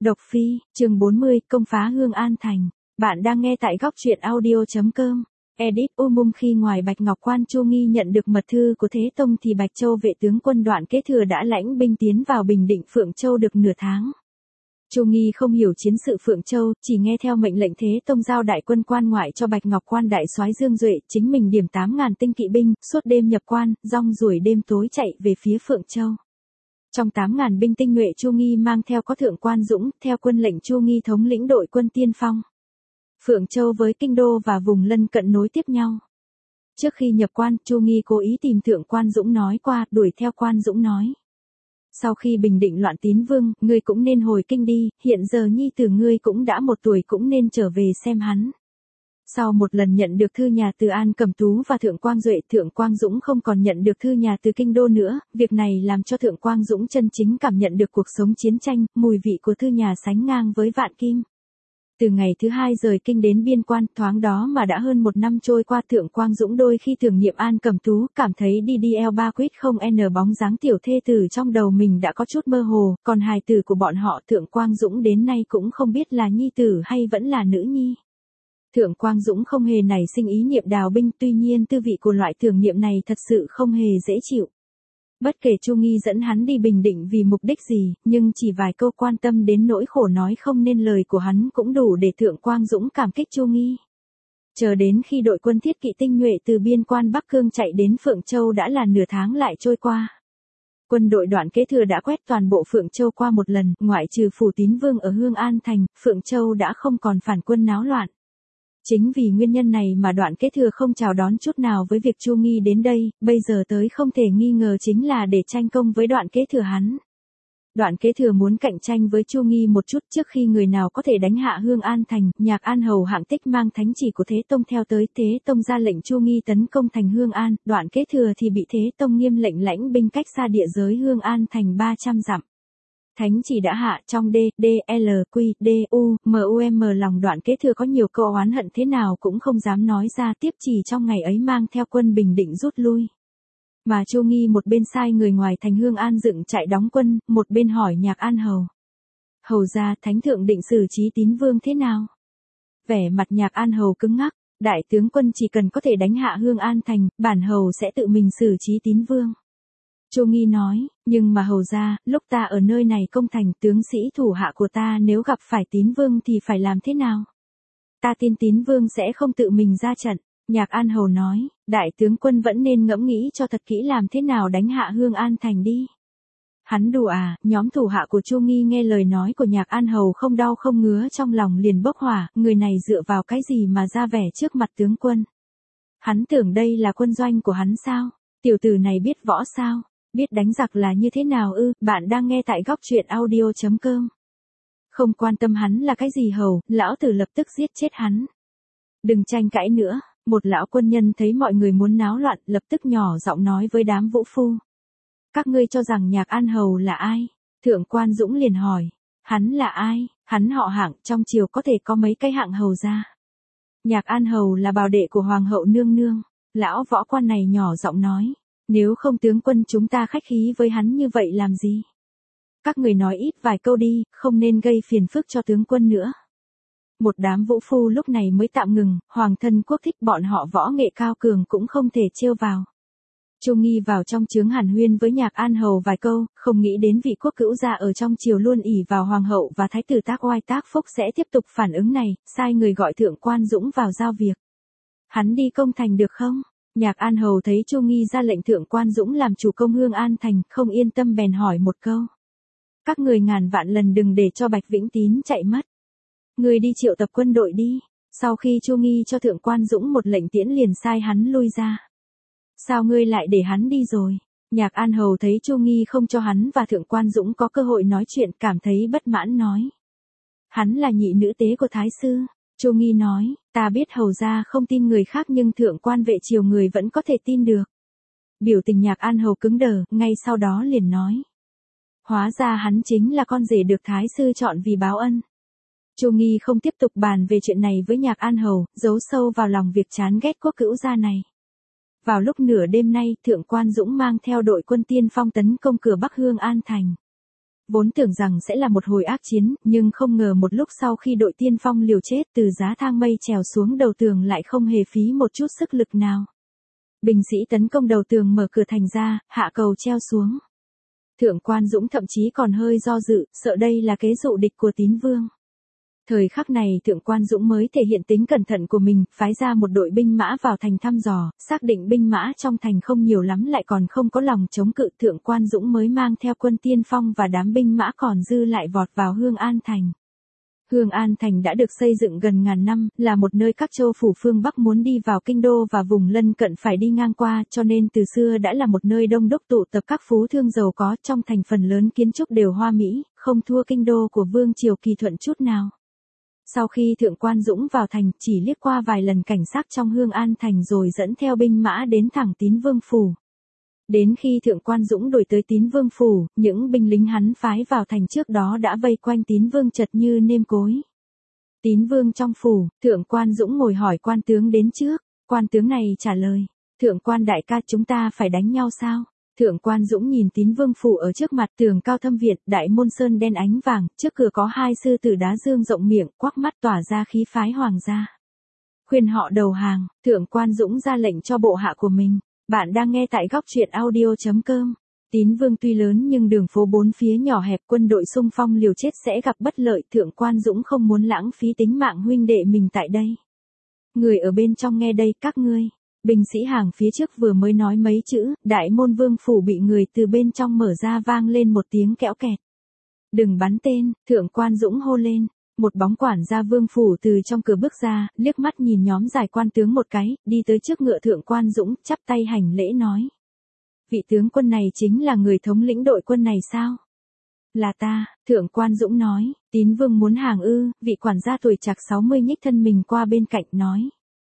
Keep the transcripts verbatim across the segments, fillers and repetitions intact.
Độc Phi, chương bốn mươi, công phá Hương An Thành. Bạn đang nghe tại góc truyện audio.com. Edit Umum khi ngoài Bạch Ngọc Quan Chu Nghi nhận được mật thư của Thế Tông thì Bạch Châu vệ tướng quân Đoạn Kế Thừa đã lãnh binh tiến vào Bình Định Phượng Châu được nửa tháng. Chu Nghi không hiểu chiến sự Phượng Châu, chỉ nghe theo mệnh lệnh Thế Tông giao đại quân quan ngoại cho Bạch Ngọc Quan đại soái Dương Duệ, chính mình điểm tám ngàn tinh kỵ binh, suốt đêm nhập quan, rong ruổi đêm tối chạy về phía Phượng Châu. Trong tám ngàn binh tinh nhuệ Chu Nghi mang theo có Thượng Quan Dũng, theo quân lệnh Chu Nghi thống lĩnh đội quân tiên phong. Phượng Châu với kinh đô và vùng lân cận nối tiếp nhau. Trước khi nhập quan, Chu Nghi cố ý tìm Thượng Quan Dũng nói qua, đuổi theo Quan Dũng nói: sau khi bình định loạn Tín Vương, ngươi cũng nên hồi kinh đi, hiện giờ nhi tử ngươi cũng đã một tuổi cũng nên trở về xem hắn. Sau một lần nhận được thư nhà từ An Cẩm Tú và Thượng Quang Duệ, Thượng Quang Dũng không còn nhận được thư nhà từ kinh đô nữa, việc này làm cho Thượng Quang Dũng chân chính cảm nhận được cuộc sống chiến tranh, mùi vị của thư nhà sánh ngang với vạn kim. Từ ngày thứ hai rời kinh đến biên quan, thoáng đó mà đã hơn một năm trôi qua. Thượng Quang Dũng đôi khi tưởng niệm An Cẩm Tú, cảm thấy đi đi eo ba quýt không n bóng dáng tiểu thê tử trong đầu mình đã có chút mơ hồ, còn hài tử của bọn họ Thượng Quang Dũng đến nay cũng không biết là nhi tử hay vẫn là nữ nhi. Thượng Quang Dũng không hề nảy sinh ý niệm đào binh, tuy nhiên tư vị của loại tưởng niệm này thật sự không hề dễ chịu. Bất kể Chu Nghi dẫn hắn đi Bình Định vì mục đích gì, nhưng chỉ vài câu quan tâm đến nỗi khổ nói không nên lời của hắn cũng đủ để Thượng Quang Dũng cảm kích Chu Nghi. Chờ đến khi đội quân thiết kỵ tinh nhuệ từ biên quan Bắc Cương chạy đến Phượng Châu đã là nửa tháng lại trôi qua. Quân đội Đoạn Kế Thừa đã quét toàn bộ Phượng Châu qua một lần, ngoại trừ phủ Tín Vương ở Hương An Thành, Phượng Châu đã không còn phản quân náo loạn. Chính vì nguyên nhân này mà Đoạn Kế Thừa không chào đón chút nào với việc Chu Nghi đến đây, bây giờ tới không thể nghi ngờ chính là để tranh công với Đoạn Kế Thừa hắn. Đoạn Kế Thừa muốn cạnh tranh với Chu Nghi một chút trước khi người nào có thể đánh hạ Hương An Thành. Nhạc An Hầu Hạng Tích mang thánh chỉ của Thế Tông theo tới, Thế Tông ra lệnh Chu Nghi tấn công thành Hương An, Đoạn Kế Thừa thì bị Thế Tông nghiêm lệnh lãnh binh cách xa địa giới Hương An Thành ba trăm dặm. Thánh chỉ đã hạ, trong D, D, L, Q, D, U, M, U, M lòng Đoạn Kế Thừa có nhiều câu oán hận thế nào cũng không dám nói ra, tiếp chỉ trong ngày ấy mang theo quân Bình Định rút lui. Mà Chu Nghi một bên sai người ngoài thành Hương An dựng trại đóng quân, một bên hỏi Nhạc An Hầu: hầu ra thánh thượng định xử trí Tín Vương thế nào? Vẻ mặt Nhạc An Hầu cứng ngắc: đại tướng quân chỉ cần có thể đánh hạ Hương An Thành, bản hầu sẽ tự mình xử trí Tín Vương. Chu Nghi nói: nhưng mà hầu ra, lúc ta ở nơi này công thành, tướng sĩ thủ hạ của ta nếu gặp phải Tín Vương thì phải làm thế nào? Ta tin Tín Vương sẽ không tự mình ra trận. Nhạc An Hầu nói: đại tướng quân vẫn nên ngẫm nghĩ cho thật kỹ làm thế nào đánh hạ Hương An Thành đi. Hắn đùa à? Nhóm thủ hạ của Chu Nghi nghe lời nói của Nhạc An Hầu không đau không ngứa, trong lòng liền bốc hỏa, người này dựa vào cái gì mà ra vẻ trước mặt tướng quân? Hắn tưởng đây là quân doanh của hắn sao? Tiểu tử này biết võ sao? Biết đánh giặc là như thế nào ư? Bạn đang nghe tại góc truyện audio.com. Không quan tâm hắn là cái gì hầu, lão tử lập tức giết chết hắn. Đừng tranh cãi nữa. Một lão quân nhân thấy mọi người muốn náo loạn, lập tức nhỏ giọng nói với đám vũ phu: các ngươi cho rằng Nhạc An Hầu là ai? Thượng Quan Dũng liền hỏi: hắn là ai? Hắn họ Hạng, trong triều có thể có mấy cái hạng hầu ra. Nhạc An Hầu là bào đệ của Hoàng hậu nương nương. Lão võ quan này nhỏ giọng nói: nếu không tướng quân chúng ta khách khí với hắn như vậy làm gì? Các người nói ít vài câu đi, không nên gây phiền phức cho tướng quân nữa. Một đám vũ phu lúc này mới tạm ngừng, hoàng thân quốc thích bọn họ võ nghệ cao cường cũng không thể trêu vào. Chu Nghi vào trong chướng hàn huyên với Nhạc An Hầu vài câu, không nghĩ đến vị quốc cữu gia ở trong triều luôn ỷ vào hoàng hậu và thái tử Tác Oai Tác Phúc sẽ tiếp tục phản ứng này, sai người gọi Thượng Quan Dũng vào giao việc. Hắn đi công thành được không? Nhạc An Hầu thấy Chu Nghi ra lệnh Thượng Quan Dũng làm chủ công Hương An Thành, không yên tâm bèn hỏi một câu: các người ngàn vạn lần đừng để cho Bạch Vĩnh Tín chạy mất. Người đi triệu tập quân đội đi. Sau khi Chu Nghi cho Thượng Quan Dũng một lệnh tiễn liền sai hắn lui ra. Sao ngươi lại để hắn đi rồi? Nhạc An Hầu thấy Chu Nghi không cho hắn và Thượng Quan Dũng có cơ hội nói chuyện, cảm thấy bất mãn nói: hắn là nhị nữ tế của Thái sư. Chu Nghi nói: ta biết hầu ra không tin người khác nhưng Thượng Quan vệ triều người vẫn có thể tin được. Biểu tình Nhạc An Hầu cứng đờ, ngay sau đó liền nói: hóa ra hắn chính là con rể được Thái sư chọn vì báo ân. Chu Nghi không tiếp tục bàn về chuyện này với Nhạc An Hầu, giấu sâu vào lòng việc chán ghét quốc cữu gia này. Vào lúc nửa đêm nay, Thượng Quan Dũng mang theo đội quân tiên phong tấn công cửa Bắc Hương An Thành. Vốn tưởng rằng sẽ là một hồi ác chiến, nhưng không ngờ một lúc sau khi đội tiên phong liều chết từ giá thang mây trèo xuống đầu tường lại không hề phí một chút sức lực nào. Binh sĩ tấn công đầu tường mở cửa thành ra, hạ cầu treo xuống. Thượng quan Dũng thậm chí còn hơi do dự, sợ đây là kế dụ địch của Tín Vương. Thời khắc này Thượng quan Dũng mới thể hiện tính cẩn thận của mình, phái ra một đội binh mã vào thành thăm dò, xác định binh mã trong thành không nhiều lắm lại còn không có lòng chống cự. Thượng quan Dũng mới mang theo quân tiên phong và đám binh mã còn dư lại vọt vào Hương An Thành. Hương An Thành đã được xây dựng gần ngàn năm, là một nơi các châu phủ phương Bắc muốn đi vào kinh đô và vùng lân cận phải đi ngang qua, cho nên từ xưa đã là một nơi đông đúc tụ tập các phú thương giàu có. Trong thành phần lớn kiến trúc đều hoa mỹ, không thua kinh đô của Vương triều Kỳ Thuận chút nào. Sau khi Thượng quan Dũng vào thành, chỉ liếc qua vài lần cảnh sát trong Hương An Thành rồi dẫn theo binh mã đến thẳng Tín Vương phủ. Đến khi Thượng quan Dũng đuổi tới Tín Vương phủ, những binh lính hắn phái vào thành trước đó đã vây quanh Tín Vương chật như nêm cối. Tín Vương trong phủ, Thượng quan Dũng ngồi hỏi quan tướng đến trước, quan tướng này trả lời, Thượng quan đại ca, chúng ta phải đánh nhau sao? Thượng quan Dũng nhìn Tín Vương phủ ở trước mặt, tường cao thâm Việt, đại môn sơn đen ánh vàng, trước cửa có hai sư tử đá dương rộng miệng, quắc mắt tỏa ra khí phái hoàng gia. Khuyên họ đầu hàng, Thượng quan Dũng ra lệnh cho bộ hạ của mình. Bạn đang nghe tại góc truyện audio chấm com. Tín Vương tuy lớn nhưng đường phố bốn phía nhỏ hẹp, quân đội xung phong liều chết sẽ gặp bất lợi. Thượng quan Dũng không muốn lãng phí tính mạng huynh đệ mình tại đây. Người ở bên trong nghe đây, các ngươi. Binh sĩ hàng phía trước vừa mới nói mấy chữ, đại môn Vương phủ bị người từ bên trong mở ra, vang lên một tiếng kẽo kẹt. Đừng bắn tên, Thượng quan Dũng hô lên. Một bóng quản gia Vương phủ từ trong cửa bước ra, liếc mắt nhìn nhóm giải quan tướng một cái, đi tới trước ngựa Thượng quan Dũng, chắp tay hành lễ nói. Vị tướng quân này chính là người thống lĩnh đội quân này sao? Là ta, Thượng quan Dũng nói. Tín Vương muốn hàng ư? Vị quản gia tuổi trạc sáu mươi nhích thân mình qua bên cạnh nói.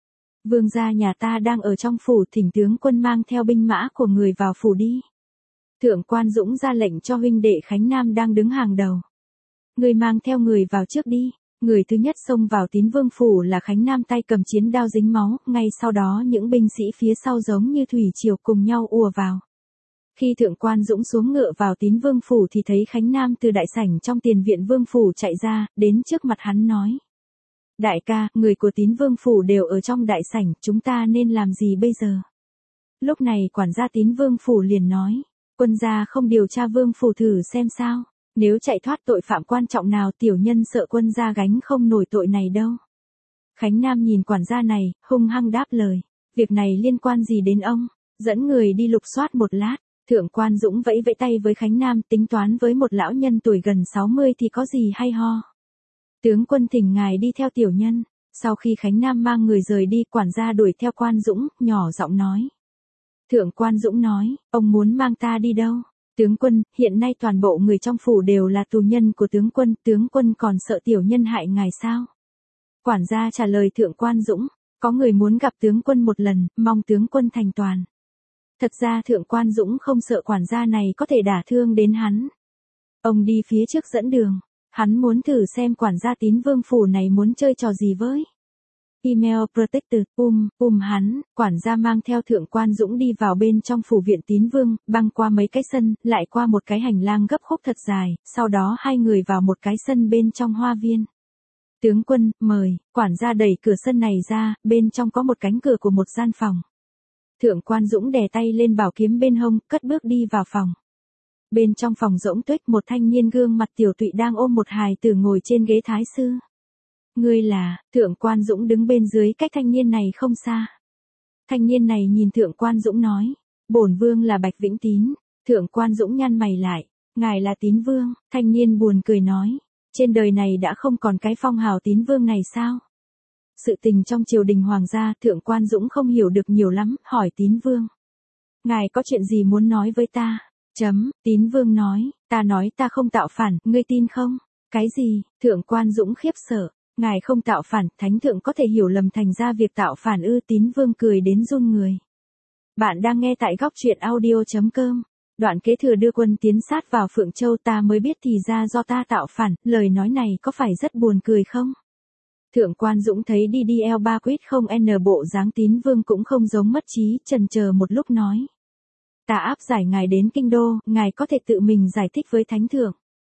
Vương gia nhà ta đang ở trong phủ, thỉnh tướng quân mang theo binh mã của người vào phủ đi. Thượng quan Dũng ra lệnh cho huynh đệ Khánh Nam đang đứng hàng đầu. Người mang theo người vào trước đi. Người thứ nhất xông vào Tín Vương phủ là Khánh Nam, tay cầm chiến đao dính máu, ngay sau đó những binh sĩ phía sau giống như thủy triều cùng nhau ùa vào. Khi Thượng quan Dũng xuống ngựa vào Tín Vương phủ thì thấy Khánh Nam từ đại sảnh trong tiền viện Vương phủ chạy ra, đến trước mặt hắn nói. Đại ca, người của Tín Vương phủ đều ở trong đại sảnh, chúng ta nên làm gì bây giờ? Lúc này quản gia Tín Vương phủ liền nói, quân gia không điều tra Vương phủ thử xem sao, nếu chạy thoát tội phạm quan trọng nào tiểu nhân sợ quân gia gánh không nổi tội này đâu. Khánh Nam nhìn quản gia này, hung hăng đáp lời, việc này liên quan gì đến ông, dẫn người đi lục soát một lát. Thượng quan Dũng vẫy vẫy tay với Khánh Nam, tính toán với một lão nhân tuổi gần sáu mươi thì có gì hay ho. Tướng quân thỉnh ngài đi theo tiểu nhân. Sau khi Khánh Nam mang người rời đi, quản gia đuổi theo quan Dũng, nhỏ giọng nói. Thượng quan Dũng nói, ông muốn mang ta đi đâu? Tướng quân, hiện nay toàn bộ người trong phủ đều là tù nhân của tướng quân, tướng quân còn sợ tiểu nhân hại ngài sao? Quản gia trả lời Thượng quan Dũng, có người muốn gặp tướng quân một lần, mong tướng quân thành toàn. Thật ra Thượng quan Dũng không sợ quản gia này có thể đả thương đến hắn. Ông đi phía trước dẫn đường. Hắn muốn thử xem quản gia Tín Vương phủ này muốn chơi trò gì với. Email protected, um, um hắn, quản gia mang theo Thượng quan Dũng đi vào bên trong phủ viện Tín Vương, băng qua mấy cái sân, lại qua một cái hành lang gấp khúc thật dài, sau đó hai người vào một cái sân bên trong hoa viên. Tướng quân, mời, quản gia đẩy cửa sân này ra, bên trong có một cánh cửa của một gian phòng. Thượng quan Dũng đè tay lên bảo kiếm bên hông, cất bước đi vào phòng. Bên trong phòng rỗng tuếch, một thanh niên gương mặt tiểu tụy đang ôm một hài tử ngồi trên ghế thái sư. Ngươi là, Thượng quan Dũng đứng bên dưới cách thanh niên này không xa. Thanh niên này nhìn Thượng quan Dũng nói, bổn vương là Bạch Vĩnh Tín. Thượng quan Dũng nhăn mày lại, ngài là Tín Vương. Thanh niên buồn cười nói, trên đời này đã không còn cái phong hào Tín Vương này sao? Sự tình trong triều đình hoàng gia, Thượng quan Dũng không hiểu được nhiều lắm, hỏi Tín Vương. Ngài có chuyện gì muốn nói với ta? Chấm, Tín Vương nói, ta nói ta không tạo phản, ngươi tin không? Cái gì? Thượng quan Dũng khiếp sợ, ngài không tạo phản, thánh thượng có thể hiểu lầm thành ra việc tạo phản ư? Tín Vương cười đến run người. Bạn đang nghe tại góc truyện audio chấm com. Đoạn kế thừa đưa quân tiến sát vào Phượng Châu, ta mới biết thì ra do ta tạo phản, lời nói này có phải rất buồn cười không? Thượng quan Dũng thấy đi đi eo ba quýt không n bộ dáng Tín Vương cũng không giống mất trí, chần chờ một lúc nói. Ta áp giải ngài đến kinh đô, ngài có thể tự mình giải thích với thánh thượng.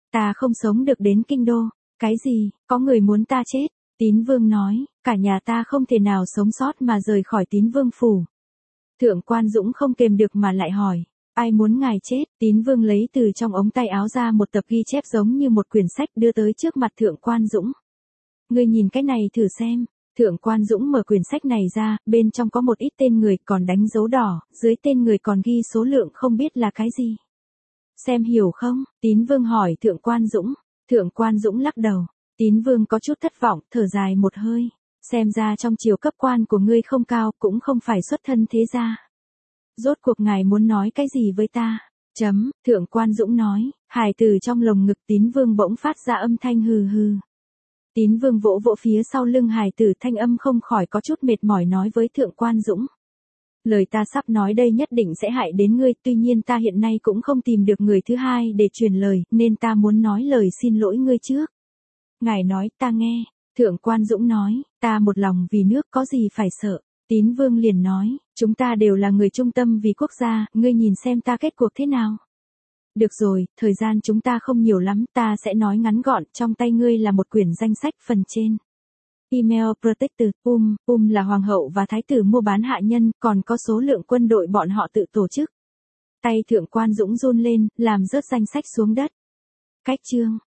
Ta không sống được đến kinh đô. Cái gì, có người muốn ta chết? Tín Vương nói, cả nhà ta không thể nào sống sót mà rời khỏi Tín Vương phủ. Thượng Quan Dũng không kềm được mà lại hỏi, ai muốn ngài chết? Tín Vương lấy từ trong ống tay áo ra một tập ghi chép giống như một quyển sách đưa tới trước mặt Thượng Quan Dũng. Ngươi nhìn cái này thử xem. Thượng Quan Dũng mở quyển sách này ra, bên trong có một ít tên người còn đánh dấu đỏ, dưới tên người còn ghi số lượng không biết là cái gì. Xem hiểu không? Tín Vương hỏi Thượng Quan Dũng. Thượng Quan Dũng lắc đầu. Tín Vương có chút thất vọng, thở dài một hơi. Xem ra trong triều cấp quan của ngươi không cao, cũng không phải xuất thân thế gia. Rốt cuộc ngài muốn nói cái gì với ta? Chấm, Thượng Quan Dũng nói, hài tử trong lồng ngực Tín Vương bỗng phát ra âm thanh hừ hừ. Tín Vương vỗ vỗ phía sau lưng hài tử, thanh âm không khỏi có chút mệt mỏi nói với Thượng Quan Dũng. Lời ta sắp nói đây nhất định sẽ hại đến ngươi, tuy nhiên ta hiện nay cũng không tìm được người thứ hai để truyền lời, nên ta muốn nói lời xin lỗi ngươi trước. Ngài nói, ta nghe. Thượng Quan Dũng nói, ta một lòng vì nước có gì phải sợ. Tín Vương liền nói, chúng ta đều là người trung tâm vì quốc gia, ngươi nhìn xem ta kết cuộc thế nào. Được rồi, thời gian chúng ta không nhiều lắm, ta sẽ nói ngắn gọn, trong tay ngươi là một quyển danh sách phần trên. Email Protector, Um, Um là hoàng hậu và thái tử mua bán hạ nhân, còn có số lượng quân đội bọn họ tự tổ chức. Tay Thượng Quan Dũng run lên, làm rớt danh sách xuống đất. Cách chương.